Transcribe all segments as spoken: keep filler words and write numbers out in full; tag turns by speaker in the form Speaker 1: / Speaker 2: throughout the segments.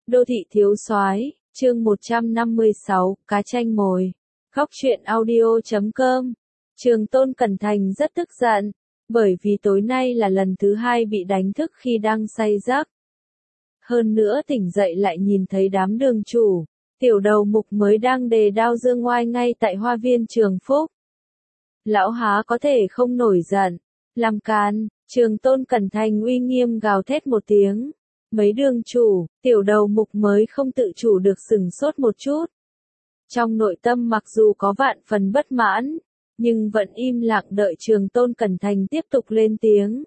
Speaker 1: Đô thị thiếu soái, chương một trăm năm mươi sáu, cá chanh mồi. Góc truyện audio chấm com. Trường Tôn Cẩn Thành rất tức giận, bởi vì tối nay là lần thứ hai bị đánh thức khi đang say giấc. Hơn nữa tỉnh dậy lại nhìn thấy đám đường chủ, tiểu đầu mục mới đang đề đao dương oai ngay tại hoa viên Trường Phúc. Lão há có thể không nổi giận, làm càn. Trường Tôn Cẩn Thành uy nghiêm gào thét một tiếng. Mấy đường chủ, tiểu đầu mục mới không tự chủ được sửng sốt một chút. Trong nội tâm mặc dù có vạn phần bất mãn, nhưng vẫn im lặng đợi Trường Tôn Cẩn Thành tiếp tục lên tiếng.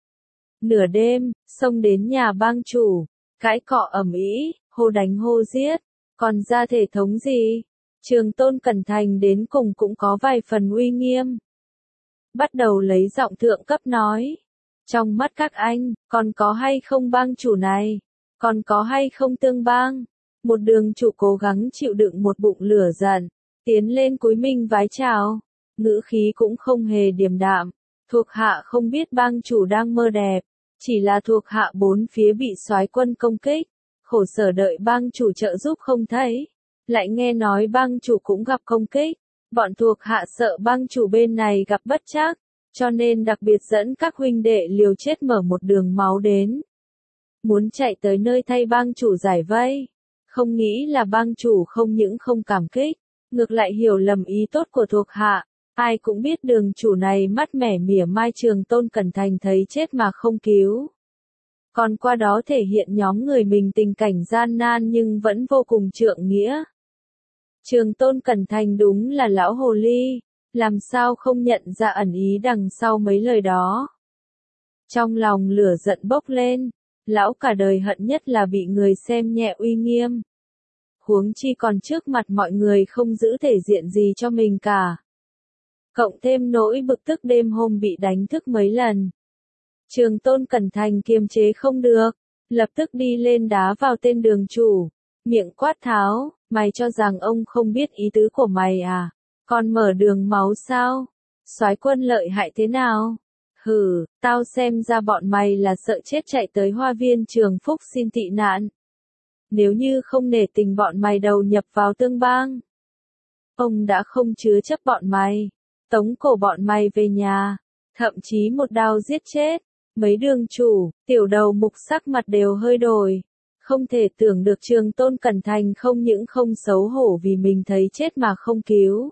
Speaker 1: Nửa đêm, xông đến nhà bang chủ, cãi cọ ầm ĩ, hô đánh hô giết, còn ra thể thống gì? Trường Tôn Cẩn Thành đến cùng cũng có vài phần uy nghiêm. Bắt đầu lấy giọng thượng cấp nói. Trong mắt các anh, còn có hay không bang chủ này? Còn có hay không tương bang? Một đường chủ cố gắng chịu đựng một bụng lửa giận, tiến lên cúi mình vái chào. Ngữ khí cũng không hề điềm đạm. Thuộc hạ không biết bang chủ đang mơ đẹp, chỉ là thuộc hạ bốn phía bị soái quân công kích, khổ sở đợi bang chủ trợ giúp không thấy. Lại nghe nói bang chủ cũng gặp công kích, bọn thuộc hạ sợ bang chủ bên này gặp bất trắc, cho nên đặc biệt dẫn các huynh đệ liều chết mở một đường máu đến. Muốn chạy tới nơi thay bang chủ giải vây. Không nghĩ là bang chủ không những không cảm kích, ngược lại hiểu lầm ý tốt của thuộc hạ. Ai cũng biết đường chủ này mắt mẻ mỉa mai Trường Tôn Cẩn Thành thấy chết mà không cứu. Còn qua đó thể hiện nhóm người mình tình cảnh gian nan nhưng vẫn vô cùng trượng nghĩa. Trường Tôn Cẩn Thành đúng là lão hồ ly, làm sao không nhận ra ẩn ý đằng sau mấy lời đó. Trong lòng lửa giận bốc lên, lão cả đời hận nhất là bị người xem nhẹ uy nghiêm. Huống chi còn trước mặt mọi người không giữ thể diện gì cho mình cả. Cộng thêm nỗi bực tức đêm hôm bị đánh thức mấy lần. Trường Tôn Cẩn Thành kiềm chế không được, lập tức đi lên đá vào tên đường chủ, miệng quát tháo, mày cho rằng ông không biết ý tứ của mày à? Còn mở đường máu sao? Soái quân lợi hại thế nào? Hừ, tao xem ra bọn mày là sợ chết chạy tới hoa viên Trường Phúc xin tị nạn. Nếu như không nể tình bọn mày đầu nhập vào tương bang, ông đã không chứa chấp bọn mày, tống cổ bọn mày về nhà, thậm chí một đao giết chết. Mấy đường chủ, tiểu đầu mục sắc mặt đều hơi đổi. Không thể tưởng được Trường Tôn Cẩn Thành không những không xấu hổ vì mình thấy chết mà không cứu,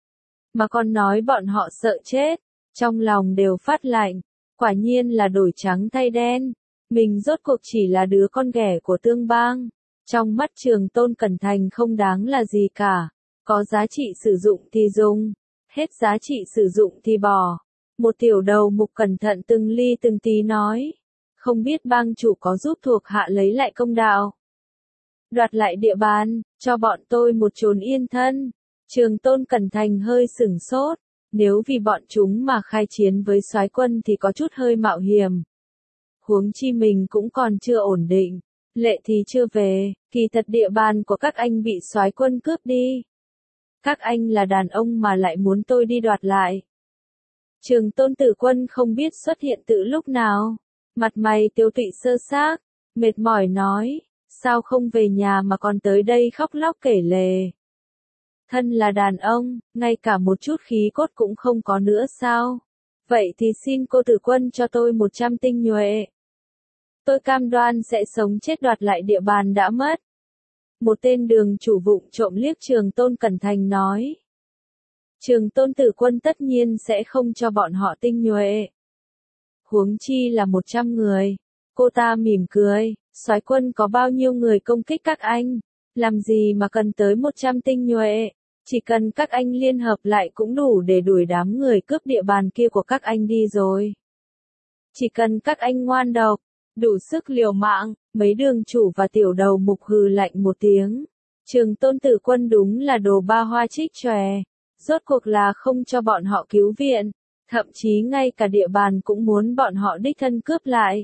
Speaker 1: mà còn nói bọn họ sợ chết, trong lòng đều phát lạnh. Quả nhiên là đổi trắng thay đen, mình rốt cuộc chỉ là đứa con ghẻ của tương bang. Trong mắt Trường Tôn Cẩn Thành không đáng là gì cả, có giá trị sử dụng thì dùng, hết giá trị sử dụng thì bỏ. Một tiểu đầu mục cẩn thận từng ly từng tí nói, không biết bang chủ có giúp thuộc hạ lấy lại công đạo, đoạt lại địa bàn, cho bọn tôi một chốn yên thân. Trường Tôn Cẩn Thành hơi sửng sốt, nếu vì bọn chúng mà khai chiến với soái quân thì có chút hơi mạo hiểm. Huống chi mình cũng còn chưa ổn định, lệ thì chưa về, kỳ thật địa bàn của các anh bị soái quân cướp đi. Các anh là đàn ông mà lại muốn tôi đi đoạt lại. Trường Tôn Tử Quân không biết xuất hiện từ lúc nào, mặt mày tiêu tụy sơ xác, mệt mỏi nói, sao không về nhà mà còn tới đây khóc lóc kể lể. Thân là đàn ông, ngay cả một chút khí cốt cũng không có nữa sao? Vậy thì xin cô Tử Quân cho tôi một trăm tinh nhuệ. Tôi cam đoan sẽ sống chết đoạt lại địa bàn đã mất. Một tên đường chủ vụng trộm liếc Trường Tôn Cẩn Thành nói. Trường Tôn Tử Quân tất nhiên sẽ không cho bọn họ tinh nhuệ. Huống chi là một trăm người. Cô ta mỉm cười, soái quân có bao nhiêu người công kích các anh, làm gì mà cần tới một trăm tinh nhuệ, chỉ cần các anh liên hợp lại cũng đủ để đuổi đám người cướp địa bàn kia của các anh đi rồi. Chỉ cần các anh ngoan độc, đủ sức liều mạng. Mấy đường chủ và tiểu đầu mục hừ lạnh một tiếng. Trường Tôn Tử Quân đúng là đồ ba hoa trích chòe. Rốt cuộc là không cho bọn họ cứu viện, thậm chí ngay cả địa bàn cũng muốn bọn họ đích thân cướp lại.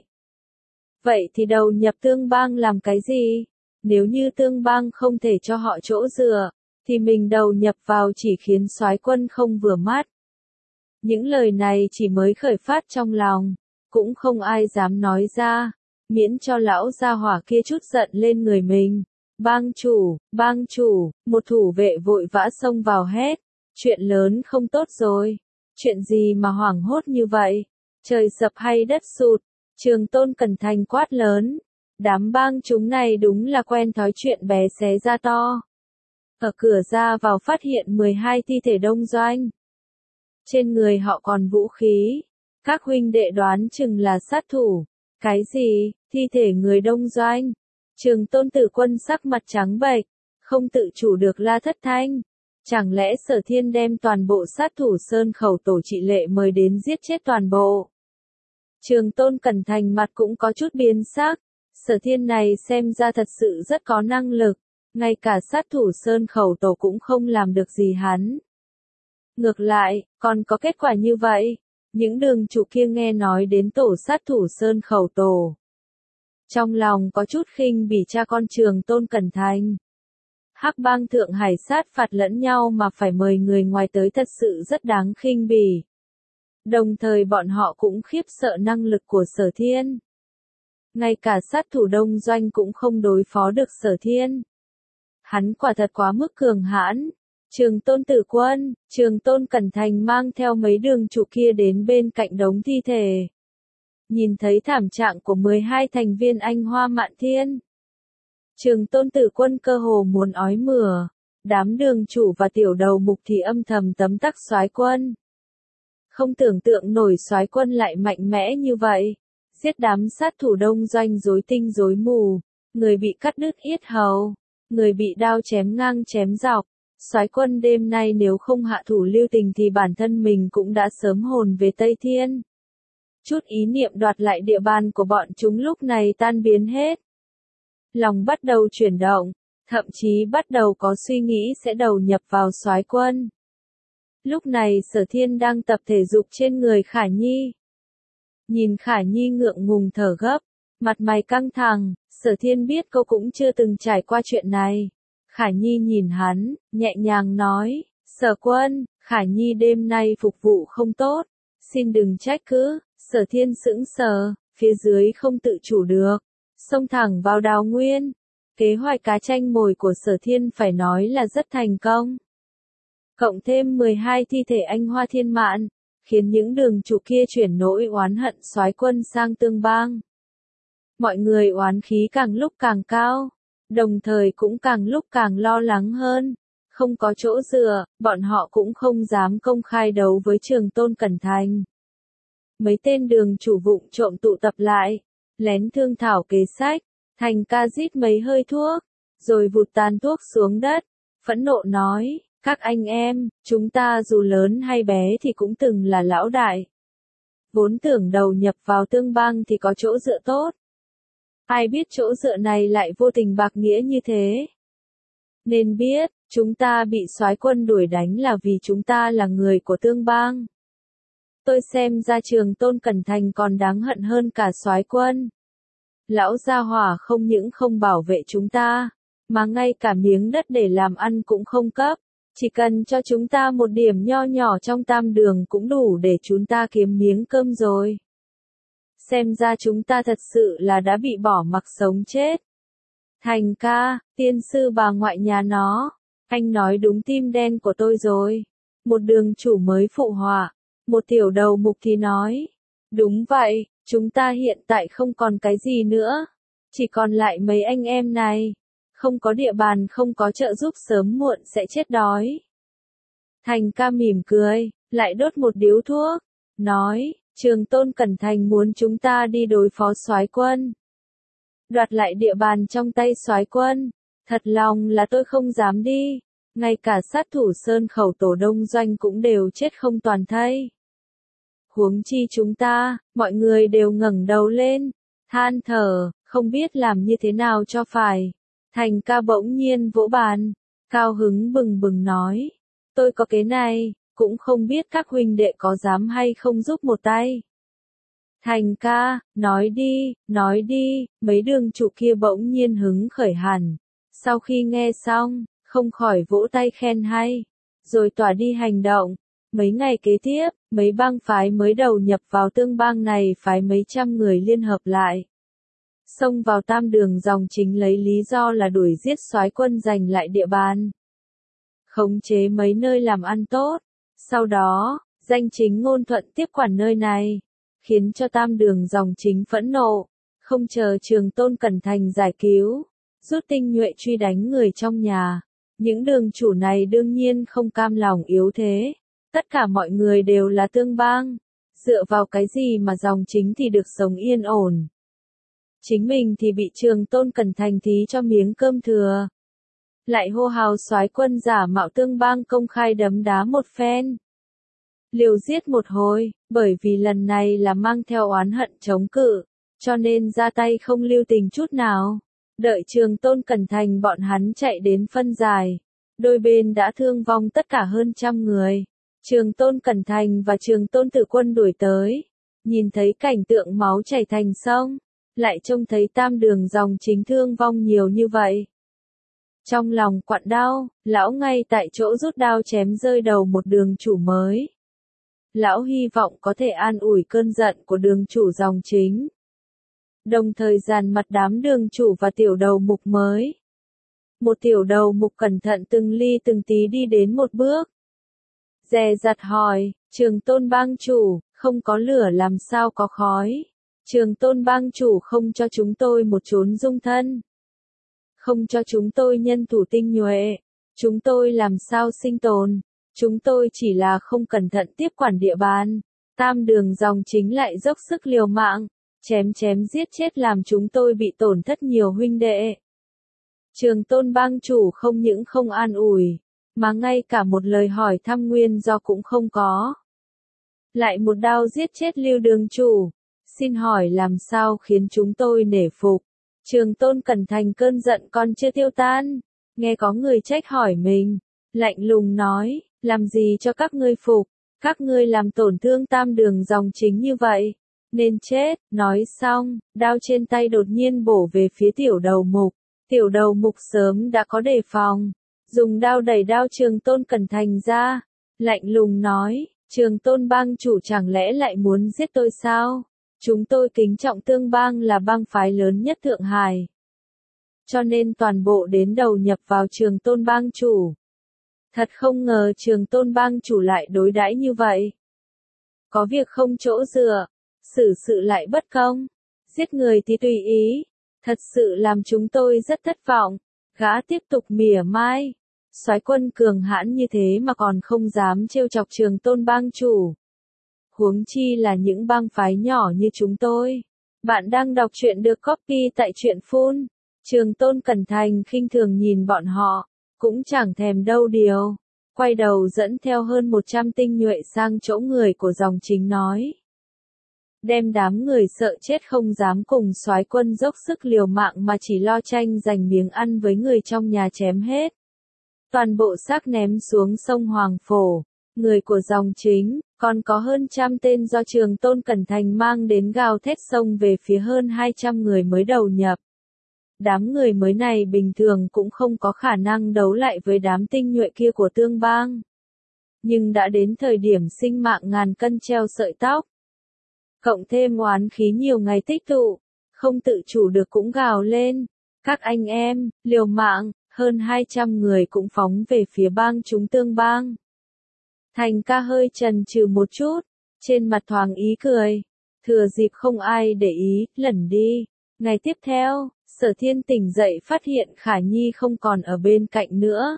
Speaker 1: Vậy thì đầu nhập tương bang làm cái gì? Nếu như tương bang không thể cho họ chỗ dựa, thì mình đầu nhập vào chỉ khiến soái quân không vừa mắt. Những lời này chỉ mới khởi phát trong lòng, cũng không ai dám nói ra. miễn cho lão gia hỏa kia chút giận lên người mình. Bang chủ, bang chủ, một thủ vệ vội vã xông vào hét. Chuyện lớn không tốt rồi. Chuyện gì mà hoảng hốt như vậy? Trời sập hay đất sụt? Trường Tôn Cẩn Thành quát lớn. Đám bang chúng này đúng là quen thói chuyện bé xé ra to. Ở cửa ra vào phát hiện mười hai thi thể đông doanh. Trên người họ còn vũ khí. Các huynh đệ đoán chừng là sát thủ. Cái gì? Thi thể người đông doanh? Trường Tôn Tử Quân sắc mặt trắng bệch, không tự chủ được la thất thanh. Chẳng lẽ Sở Thiên đem toàn bộ sát thủ Sơn Khẩu Tổ Trị Lệ mời đến giết chết toàn bộ? Trường Tôn Cẩn Thành mặt cũng có chút biến sắc. Sở Thiên này xem ra thật sự rất có năng lực. Ngay cả sát thủ Sơn Khẩu Tổ cũng không làm được gì hắn. Ngược lại, còn có kết quả như vậy. Những đường chủ kia nghe nói đến tổ sát thủ Sơn Khẩu Tổ. Trong lòng có chút khinh bỉ cha con Trường Tôn Cẩn Thành. Hắc bang Thượng Hải sát phạt lẫn nhau mà phải mời người ngoài tới thật sự rất đáng khinh bỉ. Đồng thời bọn họ cũng khiếp sợ năng lực của Sở Thiên. Ngay cả sát thủ đông doanh cũng không đối phó được Sở Thiên. Hắn quả thật quá mức cường hãn. Trường Tôn Tử Quân, Trường Tôn Cẩn Thành mang theo mấy đường chủ kia đến bên cạnh đống thi thể. Nhìn thấy thảm trạng của mười hai thành viên Anh Hoa Mạn Thiên. Trường Tôn Tử Quân cơ hồ muốn ói mửa. Đám đường chủ và tiểu đầu mục thì âm thầm tấm tắc soái quân. Không tưởng tượng nổi soái quân lại mạnh mẽ như vậy. Giết đám sát thủ đông doanh rối tinh rối mù. Người bị cắt đứt yết hầu. Người bị đao chém ngang chém dọc. Soái quân đêm nay nếu không hạ thủ lưu tình thì bản thân mình cũng đã sớm hồn về Tây Thiên. Chút ý niệm đoạt lại địa bàn của bọn chúng lúc này tan biến hết. Lòng bắt đầu chuyển động, thậm chí bắt đầu có suy nghĩ sẽ đầu nhập vào soái quân. Lúc này Sở Thiên đang tập thể dục trên người Khả Nhi. Nhìn Khả Nhi ngượng ngùng thở gấp, mặt mày căng thẳng, Sở Thiên biết cô cũng chưa từng trải qua chuyện này. Khả Nhi nhìn hắn, nhẹ nhàng nói, Sở Quân, Khả Nhi đêm nay phục vụ không tốt, xin đừng trách cứ. Sở Thiên sững sờ, phía dưới không tự chủ được, xông thẳng vào Đào Nguyên. Kế hoạch cá chanh mồi của Sở Thiên phải nói là rất thành công. Cộng thêm mười hai thi thể Anh Hoa Thiên Mạn, khiến những đường chủ kia chuyển nỗi oán hận soái quân sang tương bang. Mọi người oán khí càng lúc càng cao, đồng thời cũng càng lúc càng lo lắng hơn. Không có chỗ dựa, bọn họ cũng không dám công khai đấu với Trường Tôn Cẩn Thành. Mấy tên đường chủ vụng trộm tụ tập lại, lén thương thảo kế sách, Thành ca rít mấy hơi thuốc, rồi vụt tàn thuốc xuống đất, phẫn nộ nói, các anh em, chúng ta dù lớn hay bé thì cũng từng là lão đại. Vốn tưởng đầu nhập vào tương bang thì có chỗ dựa tốt. Ai biết chỗ dựa này lại vô tình bạc nghĩa như thế. Nên biết, chúng ta bị soái quân đuổi đánh là vì chúng ta là người của tương bang. Tôi xem ra Trường Tôn Cẩn Thành còn đáng hận hơn cả soái quân. Lão gia hỏa không những không bảo vệ chúng ta, mà ngay cả miếng đất để làm ăn cũng không cấp. Chỉ cần cho chúng ta một điểm nho nhỏ trong tam đường cũng đủ để chúng ta kiếm miếng cơm rồi. Xem ra chúng ta thật sự là đã bị bỏ mặc sống chết. Thành ca, tiên sư bà ngoại nhà nó, anh nói đúng tim đen của tôi rồi. Một đường chủ mới phụ họa, một tiểu đầu mục thì nói. Đúng vậy, chúng ta hiện tại không còn cái gì nữa. Chỉ còn lại mấy anh em này. Không có địa bàn không có trợ giúp sớm muộn sẽ chết đói. Thành ca mỉm cười, lại đốt một điếu thuốc. Nói, Trường Tôn Cẩn Thành muốn chúng ta đi đối phó soái quân. Đoạt lại địa bàn trong tay soái quân. Thật lòng là tôi không dám đi. Ngay cả sát thủ Sơn Khẩu Tổ Đông Doanh cũng đều chết không toàn thây. Huống chi chúng ta, mọi người đều ngẩng đầu lên, than thở, không biết làm như thế nào cho phải. Thành ca bỗng nhiên vỗ bàn, cao hứng bừng bừng nói, tôi có cái này, cũng không biết các huynh đệ có dám hay không giúp một tay. Thành ca, nói đi, nói đi, mấy đường chủ kia bỗng nhiên hứng khởi hẳn. Sau khi nghe xong, không khỏi vỗ tay khen hay, rồi tỏa đi hành động. Mấy ngày kế tiếp, mấy bang phái mới đầu nhập vào tương bang này phái mấy trăm người liên hợp lại. xông vào tam đường dòng chính lấy lý do là đuổi giết soái quân giành lại địa bàn, khống chế mấy nơi làm ăn tốt. Sau đó, danh chính ngôn thuận tiếp quản nơi này, khiến cho tam đường dòng chính phẫn nộ, không chờ Trường Tôn Cẩn Thành giải cứu, rút tinh nhuệ truy đánh người trong nhà. Những đường chủ này đương nhiên không cam lòng yếu thế, tất cả mọi người đều là tương bang, dựa vào cái gì mà dòng chính thì được sống yên ổn. Chính mình thì bị Trường Tôn Cẩn Thành thí cho miếng cơm thừa. Lại hô hào soái quân giả mạo tương bang công khai đấm đá một phen. Liều giết một hồi, bởi vì lần này là mang theo oán hận chống cự, cho nên ra tay không lưu tình chút nào. Đợi Trường Tôn Cẩn Thành bọn hắn chạy đến phân giải, đôi bên đã thương vong tất cả hơn trăm người. Trường Tôn Cẩn Thành và Trường Tôn Tử Quân đuổi tới, nhìn thấy cảnh tượng máu chảy thành sông, lại trông thấy tam đường dòng chính thương vong nhiều như vậy. Trong lòng quặn đau, lão ngay tại chỗ rút đao chém rơi đầu một đường chủ mới. Lão hy vọng có thể an ủi cơn giận của đường chủ dòng chính, đồng thời dàn mặt đám đường chủ và tiểu đầu mục mới. Một tiểu đầu mục cẩn thận từng ly từng tí đi đến một bước, dè dặt hỏi, Trường Tôn bang chủ, không có lửa làm sao có khói. Trường Tôn bang chủ không cho chúng tôi một chốn dung thân, không cho chúng tôi nhân thủ tinh nhuệ, chúng tôi làm sao sinh tồn. Chúng tôi chỉ là không cẩn thận tiếp quản địa bàn, tam đường dòng chính lại dốc sức liều mạng, chém chém giết chết làm chúng tôi bị tổn thất nhiều huynh đệ. Trường Tôn bang chủ không những không an ủi, mà ngay cả một lời hỏi thăm nguyên do cũng không có. Lại một đao giết chết Lưu đường chủ, xin hỏi làm sao khiến chúng tôi nể phục. Trường Tôn Cẩn Thành cơn giận còn chưa tiêu tan, nghe có người trách hỏi mình, lạnh lùng nói, làm gì cho các ngươi phục, các ngươi làm tổn thương tam đường dòng chính như vậy, nên chết. Nói xong, đao trên tay đột nhiên bổ về phía tiểu đầu mục. Tiểu đầu mục sớm đã có đề phòng, dùng đao đẩy đao Trường Tôn Cẩn Thành ra, lạnh lùng nói, Trường Tôn bang chủ chẳng lẽ lại muốn giết tôi sao? Chúng tôi kính trọng tương bang là bang phái lớn nhất Thượng Hải, cho nên toàn bộ đến đầu nhập vào Trường Tôn bang chủ. Thật không ngờ Trường Tôn bang chủ lại đối đãi như vậy. Có việc không chỗ dựa, xử sự lại bất công, giết người thì tùy ý, thật sự làm chúng tôi rất thất vọng. Gã tiếp tục mỉa mai, soái quân cường hãn như thế mà còn không dám trêu chọc Trường Tôn bang chủ. Huống chi là những bang phái nhỏ như chúng tôi. Bạn đang đọc truyện được copy tại truyện phun. Trường Tôn Cẩn Thành khinh thường nhìn bọn họ, cũng chẳng thèm đâu điều, quay đầu dẫn theo hơn một trăm tinh nhuệ sang chỗ người của dòng chính nói. Đem đám người sợ chết không dám cùng soái quân dốc sức liều mạng mà chỉ lo tranh giành miếng ăn với người trong nhà chém hết. Toàn bộ xác ném xuống sông Hoàng Phổ, người của dòng chính, còn có hơn trăm tên do Trường Tôn Cẩn Thành mang đến gào thét xông về phía hơn hai trăm người mới đầu nhập. Đám người mới này bình thường cũng không có khả năng đấu lại với đám tinh nhuệ kia của tương bang. Nhưng đã đến thời điểm sinh mạng ngàn cân treo sợi tóc. Cộng thêm oán khí nhiều ngày tích tụ, không tự chủ được cũng gào lên. Các anh em, liều mạng, hơn hai trăm người cũng phóng về phía bang chúng tương bang. Thành ca hơi chần chừ một chút, trên mặt thoáng ý cười. Thừa dịp không ai để ý, lẩn đi. Ngày tiếp theo, Sở Thiên tỉnh dậy phát hiện Khả Nhi không còn ở bên cạnh nữa.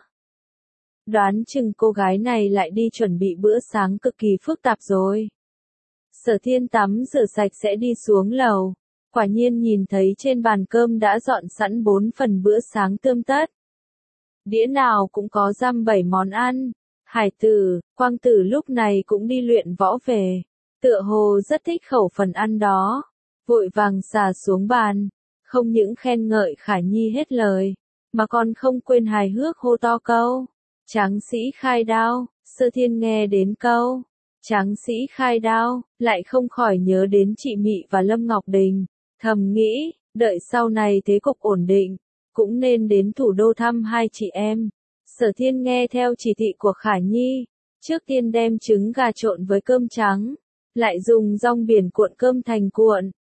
Speaker 1: Đoán chừng cô gái này lại đi chuẩn bị bữa sáng cực kỳ phức tạp rồi. Sở Thiên tắm rửa sạch sẽ đi xuống lầu. Quả nhiên nhìn thấy trên bàn cơm đã dọn sẵn bốn phần bữa sáng tươm tất. Đĩa nào cũng có dăm bảy món ăn. Hải Tử, Quang Tử lúc này cũng đi luyện võ về. Tựa hồ rất thích khẩu phần ăn đó. Vội vàng xà xuống bàn. Không những khen ngợi Khả Nhi hết lời, mà còn không quên hài hước hô to câu. Tráng sĩ khai đao. Sở Thiên nghe đến câu Tráng sĩ khai đao, lại không khỏi nhớ đến chị Mị và Lâm Ngọc Đình. Thầm nghĩ, đợi sau này thế cục ổn định, cũng nên đến thủ đô thăm hai chị em. Sở Thiên nghe theo chỉ thị của Khả Nhi, trước tiên đem trứng gà trộn với cơm trắng, lại dùng rong biển cuộn cơm thành cuộn,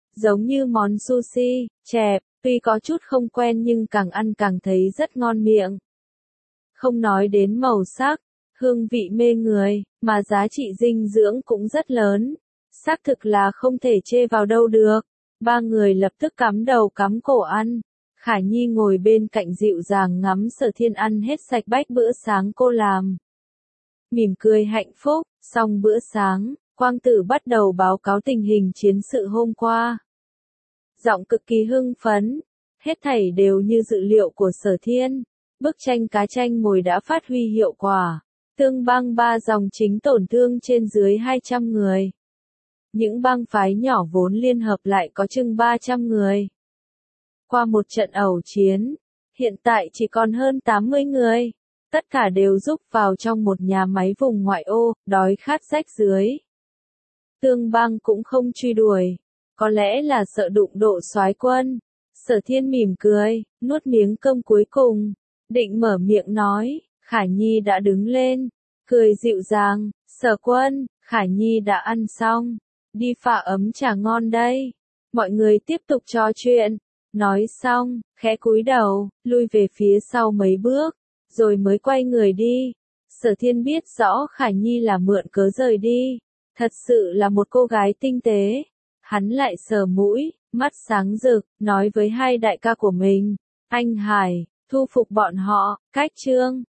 Speaker 1: giống như món sushi, chẹp, tuy có chút không quen nhưng càng ăn càng thấy rất ngon miệng. Không nói đến màu sắc, hương vị mê người, mà giá trị dinh dưỡng cũng rất lớn. Xác thực là không thể chê vào đâu được. Ba người lập tức cắm đầu cắm cổ ăn. Khả Nhi ngồi bên cạnh dịu dàng ngắm Sở Thiên ăn hết sạch bách bữa sáng cô làm. Mỉm cười hạnh phúc, xong bữa sáng, Quang Tử bắt đầu báo cáo tình hình chiến sự hôm qua. Giọng cực kỳ hưng phấn, hết thảy đều như dự liệu của Sở Thiên. Bức tranh cá chanh mồi đã phát huy hiệu quả. Tương bang ba dòng chính tổn thương trên dưới hai trăm người. Những bang phái nhỏ vốn liên hợp lại có chừng ba trăm người. Qua một trận ẩu chiến, hiện tại chỉ còn hơn tám mươi người. Tất cả đều rúc vào trong một nhà máy vùng ngoại ô, đói khát rách rưới. Tương bang cũng không truy đuổi. Có lẽ là sợ đụng độ soái quân. Sở Thiên mỉm cười, nuốt miếng cơm cuối cùng. Định mở miệng nói, Khả Nhi đã đứng lên. Cười dịu dàng, Sở quân, Khả Nhi đã ăn xong. Đi pha ấm trà ngon đây. Mọi người tiếp tục trò chuyện. Nói xong, khẽ cúi đầu, lui về phía sau mấy bước, rồi mới quay người đi. Sở Thiên biết rõ Khả Nhi là mượn cớ rời đi. Thật sự là một cô gái tinh tế. Hắn lại sờ mũi, mắt sáng rực, nói với hai đại ca của mình. Anh Hải, thu phục bọn họ, cách chương.